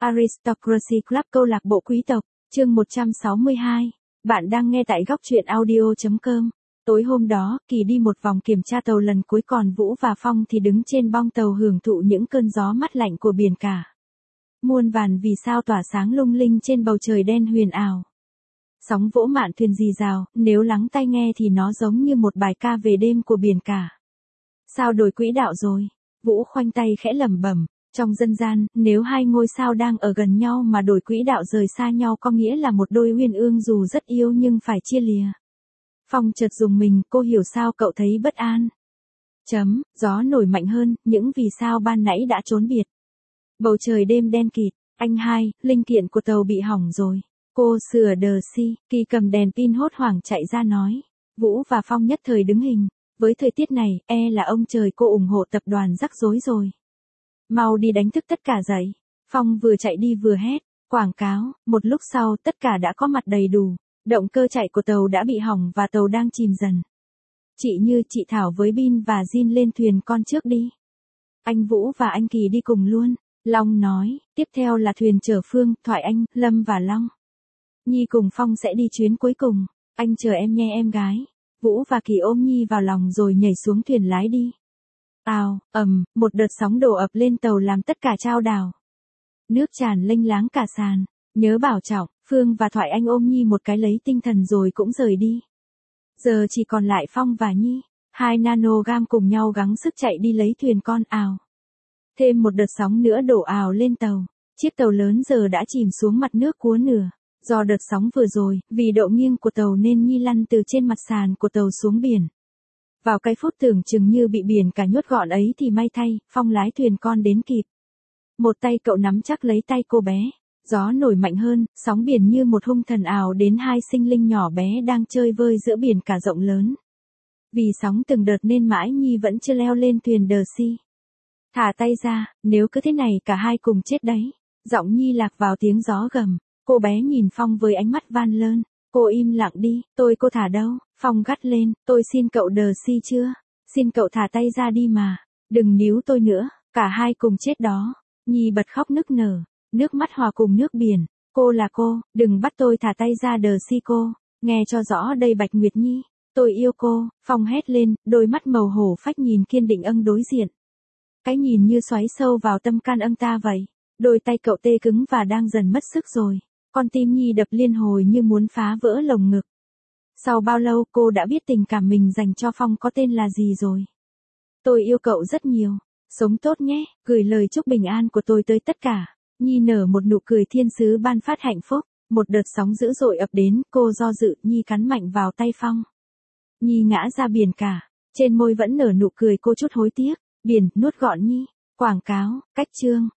Aristocracy Club câu lạc bộ quý tộc, chương 162. Bạn đang nghe tại góc truyện audio.com. Tối hôm đó, Kỳ đi một vòng kiểm tra tàu lần cuối, còn Vũ và Phong thì đứng trên bong tàu hưởng thụ những cơn gió mát lạnh của biển cả. Muôn vàn vì sao tỏa sáng lung linh trên bầu trời đen huyền ảo. Sóng vỗ mạn thuyền rì rào, nếu lắng tai nghe thì nó giống như một bài ca về đêm của biển cả. Sao đổi quỹ đạo rồi? Vũ khoanh tay khẽ lẩm bẩm. Trong dân gian, nếu hai ngôi sao đang ở gần nhau mà đổi quỹ đạo rời xa nhau có nghĩa là một đôi uyên ương dù rất yêu nhưng phải chia lìa. Phong chợt rùng mình, cô hiểu sao cậu thấy bất an. Gió nổi mạnh hơn, những vì sao ban nãy đã trốn biệt. Bầu trời đêm đen kịt, anh hai, linh kiện của tàu bị hỏng rồi. Cô sửa đờ si, Kỳ cầm đèn pin hốt hoảng chạy ra nói. Vũ và Phong nhất thời đứng hình, với thời tiết này, là ông trời cô ủng hộ tập đoàn rắc rối rồi. Mau đi đánh thức tất cả dậy. Phong vừa chạy đi vừa hét, quảng cáo, một lúc sau tất cả đã có mặt đầy đủ. Động cơ chạy của tàu đã bị hỏng và tàu đang chìm dần. Chị Như, chị Thảo với Bin và Jin lên thuyền con trước đi. Anh Vũ và anh Kỳ đi cùng luôn. Long nói, tiếp theo là thuyền chở Phương, Thoại Anh, Lâm và Long. Nhi cùng Phong sẽ đi chuyến cuối cùng. Anh chờ em nhé em gái. Vũ và Kỳ ôm Nhi vào lòng rồi nhảy xuống thuyền lái đi. Ào, một đợt sóng đổ ập lên tàu làm tất cả chao đảo. Nước tràn lênh láng cả sàn. Nhớ bảo trọng, Phương và Thoại Anh ôm Nhi một cái lấy tinh thần rồi cũng rời đi. Giờ chỉ còn lại Phong và Nhi. 2 nanogam cùng nhau gắng sức chạy đi lấy thuyền con ào. Thêm một đợt sóng nữa đổ ào lên tàu. Chiếc tàu lớn giờ đã chìm xuống mặt nước cua nửa. Do đợt sóng vừa rồi, vì độ nghiêng của tàu nên Nhi lăn từ trên mặt sàn của tàu xuống biển. Vào cái phút tưởng chừng như bị biển cả nhốt gọn ấy thì may thay, Phong lái thuyền con đến kịp. Một tay cậu nắm chắc lấy tay cô bé. Gió nổi mạnh hơn, sóng biển như một hung thần ào đến 2 sinh linh nhỏ bé đang chơi vơi giữa biển cả rộng lớn. Vì sóng từng đợt nên mãi Nhi vẫn chưa leo lên thuyền đờ si. Thả tay ra, nếu cứ thế này cả hai cùng chết đấy. Giọng Nhi lạc vào tiếng gió gầm. Cô bé nhìn Phong với ánh mắt van lơn. Cô im lặng đi, cô thả đâu? Phong gắt lên, tôi xin cậu đờ si chưa? Xin cậu thả tay ra đi mà. Đừng níu tôi nữa, cả hai cùng chết đó. Nhi bật khóc nức nở. Nước mắt hòa cùng nước biển. Cô là cô, đừng bắt tôi thả tay ra đờ si cô. Nghe cho rõ đây Bạch Nguyệt Nhi. Tôi yêu cô, Phong hét lên, đôi mắt màu hổ phách nhìn kiên định đối diện. Cái nhìn như xoáy sâu vào tâm can ta vậy. Đôi tay cậu tê cứng và đang dần mất sức rồi. Con tim Nhi đập liên hồi như muốn phá vỡ lồng ngực. Sau bao lâu cô đã biết tình cảm mình dành cho Phong có tên là gì rồi. Tôi yêu cậu rất nhiều. Sống tốt nhé, gửi lời chúc bình an của tôi tới tất cả. Nhi nở một nụ cười thiên sứ ban phát hạnh phúc. Một đợt sóng dữ dội ập đến, cô do dự, Nhi cắn mạnh vào tay Phong. Nhi ngã ra biển cả. Trên môi vẫn nở nụ cười cô chút hối tiếc. Biển, nuốt gọn Nhi. Quảng cáo, cách chương.